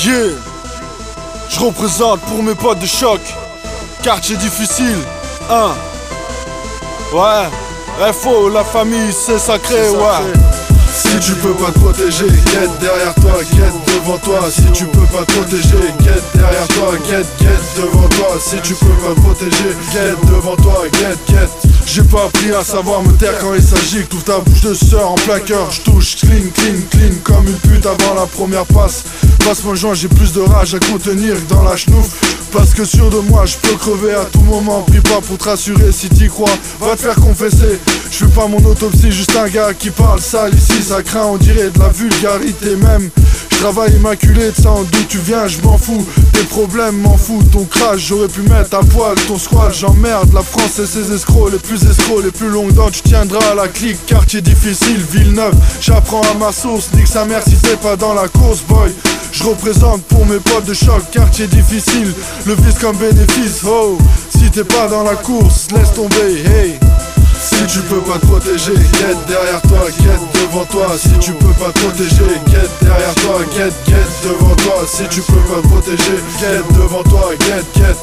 Yeah, je représente pour mes potes de choc. Quartier difficile, hein. Ouais, FO, la famille c'est sacré, ouais. Si tu peux pas te protéger, guette derrière toi, guette devant toi. Si tu peux pas te protéger, guette derrière toi, guette devant toi. Si tu peux pas te protéger, guette devant toi, guette. J'ai pas appris à savoir me taire quand il s'agit que toute ta bouche de sœur en plaqueur. J'touche clean comme une pute avant la première passe. Passe-moi le joint, j'ai plus de rage à contenir que dans la chenouf. Parce que sûr de moi, je peux crever à tout moment. Prie pas pour te rassurer, si t'y crois, va te faire confesser. Je fais pas mon autopsie, juste un gars qui parle sale ici. Ça craint, on dirait de la vulgarité même. Je travaille immaculé, de ça en d'où tu viens, je m'en fous. Tes problèmes, m'en fous, ton crash, j'aurais pu mettre à poil ton squal. J'emmerde la France et ses escrocs, les plus longues dents. Tu tiendras à la clique, quartier difficile, Villeneuve. J'apprends à ma source, nique sa mère si c'est pas dans la course, boy. Je représente pour mes potes de choc, quartier difficile, le vice comme bénéfice, oh. Si t'es pas dans la course, laisse tomber, hey. Si tu peux pas te protéger, guette derrière toi, guette devant toi. Si tu peux pas te protéger, guette derrière toi, guette devant toi. Si tu peux pas te protéger, guette devant toi, guette.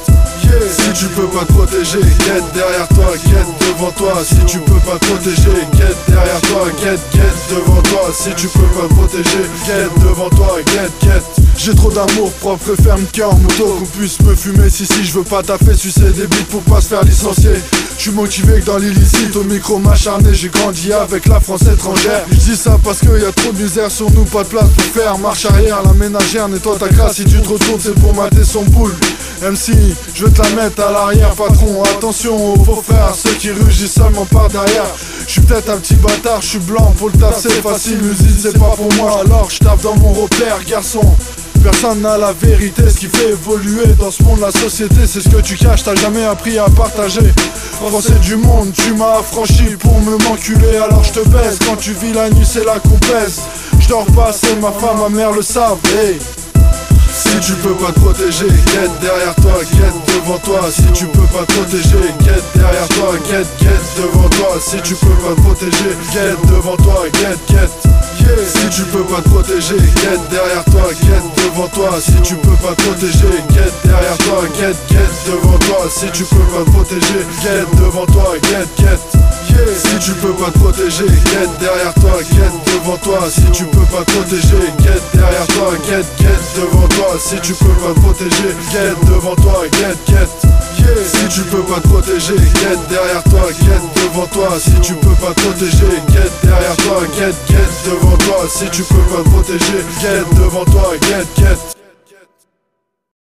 Si tu peux pas te protéger, guette derrière toi, guette devant toi. Si tu peux pas te protéger, guette derrière toi, guette devant toi. Si tu peux pas te protéger, guette devant toi, guette. J'ai trop d'amour propre et ferme cœur moto. Qu'on puisse me fumer si je veux pas taffer, sucer des bites pour pas se faire licencier. J'suis motivé que dans l'illicite, au micro m'acharné, j'ai grandi avec la France étrangère. J'dis ça parce qu'il y a trop de misère sur nous, pas de place pour faire marche arrière. La ménagère nettoie ta crasse, si tu te retournes c'est pour mater son boule. MC, je vais te la mettre à l'arrière, patron. Attention aux faux frères, ceux qui rugissent seulement par derrière. J'suis peut-être un petit bâtard, j'suis blanc pour le taf, c'est facile. Musique c'est pas pour moi, alors j'tape dans mon repère, garçon. Personne n'a la vérité, ce qui fait évoluer dans ce monde la société. C'est ce que tu caches, t'as jamais appris à partager. Français du monde, tu m'as affranchi pour me m'enculer, alors je te baise. Quand tu vis la nuit c'est là qu'on pèse. Je dors pas, c'est ma femme, ma mère le savent, hey. Si tu peux pas te protéger, guette derrière toi, guette devant toi. Si tu peux pas te protéger, guette derrière toi, guette devant toi. Si tu peux pas te protéger, guette devant toi, guette. Si tu peux pas te protéger, guette derrière toi, guette devant toi. Si tu peux pas te protéger, guette derrière toi, guette devant toi. Si tu peux pas te protéger, guette devant toi, guette. Si tu peux pas te protéger, guette derrière toi, guette devant toi. Si tu peux pas te protéger, guette derrière toi, guette devant toi. Si tu peux pas te protéger, guette devant toi, guette. Si tu peux pas te protéger, guette derrière toi, guette devant toi. Si tu peux pas te protéger, guette derrière toi, guette devant toi. Si tu peux pas te protéger, guette devant toi, guette.